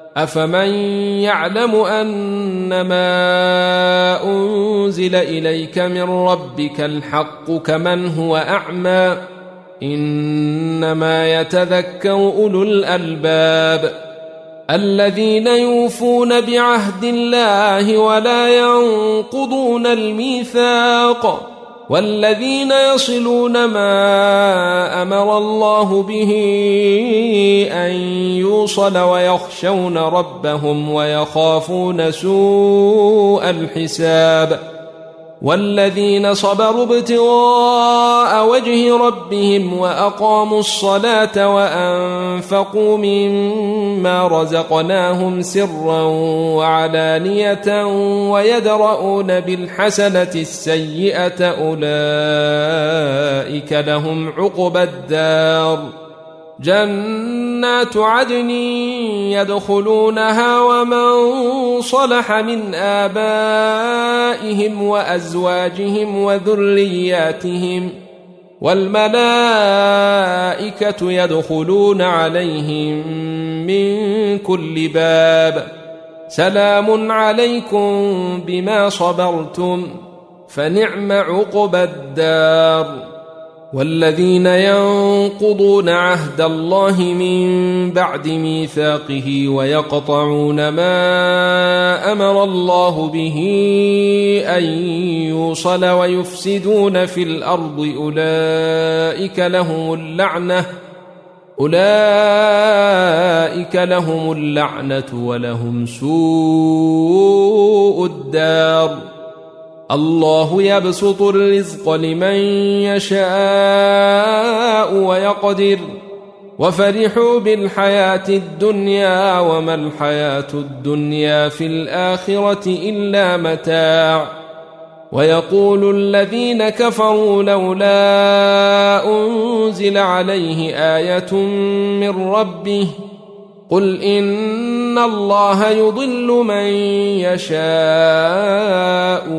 أفمن يعلم أنما أنزل إليك من ربك الحق كمن هو أعمى إنما يتذكر أولو الألباب الذين يوفون بعهد الله ولا ينقضون الميثاق والذين يصلون ما أمر الله به أن يوصل ويخشون ربهم ويخافون سوء الحساب والذين صبروا ابتغاء وجه ربهم وأقاموا الصلاة وأنفقوا مما رزقناهم سرا وعلانية ويدرؤون بالحسنة السيئة أولئك لهم عقبى الدار جنات عدن يدخلونها ومن صلح من آبائهم وأزواجهم وذرياتهم والملائكة يدخلون عليهم من كل باب سلام عليكم بما صبرتم فنعم عقبى الدار والذين ينقضون عهد الله من بعد ميثاقه ويقطعون ما أمر الله به أن يوصل ويفسدون في الأرض أولئك لهم اللعنة ولهم سوء الدار الله يبسط الرزق لمن يشاء ويقدر وفرحوا بالحياة الدنيا وما الحياة الدنيا في الآخرة إلا متاع ويقول الذين كفروا لولا أنزل عليه آية من ربه قل إن الله يضل من يشاء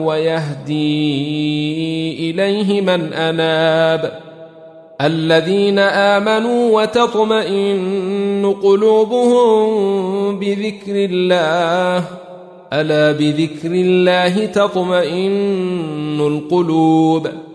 ويهدي إليه من أناب الذين آمنوا وتطمئن قلوبهم بذكر الله ألا بذكر الله تطمئن القلوب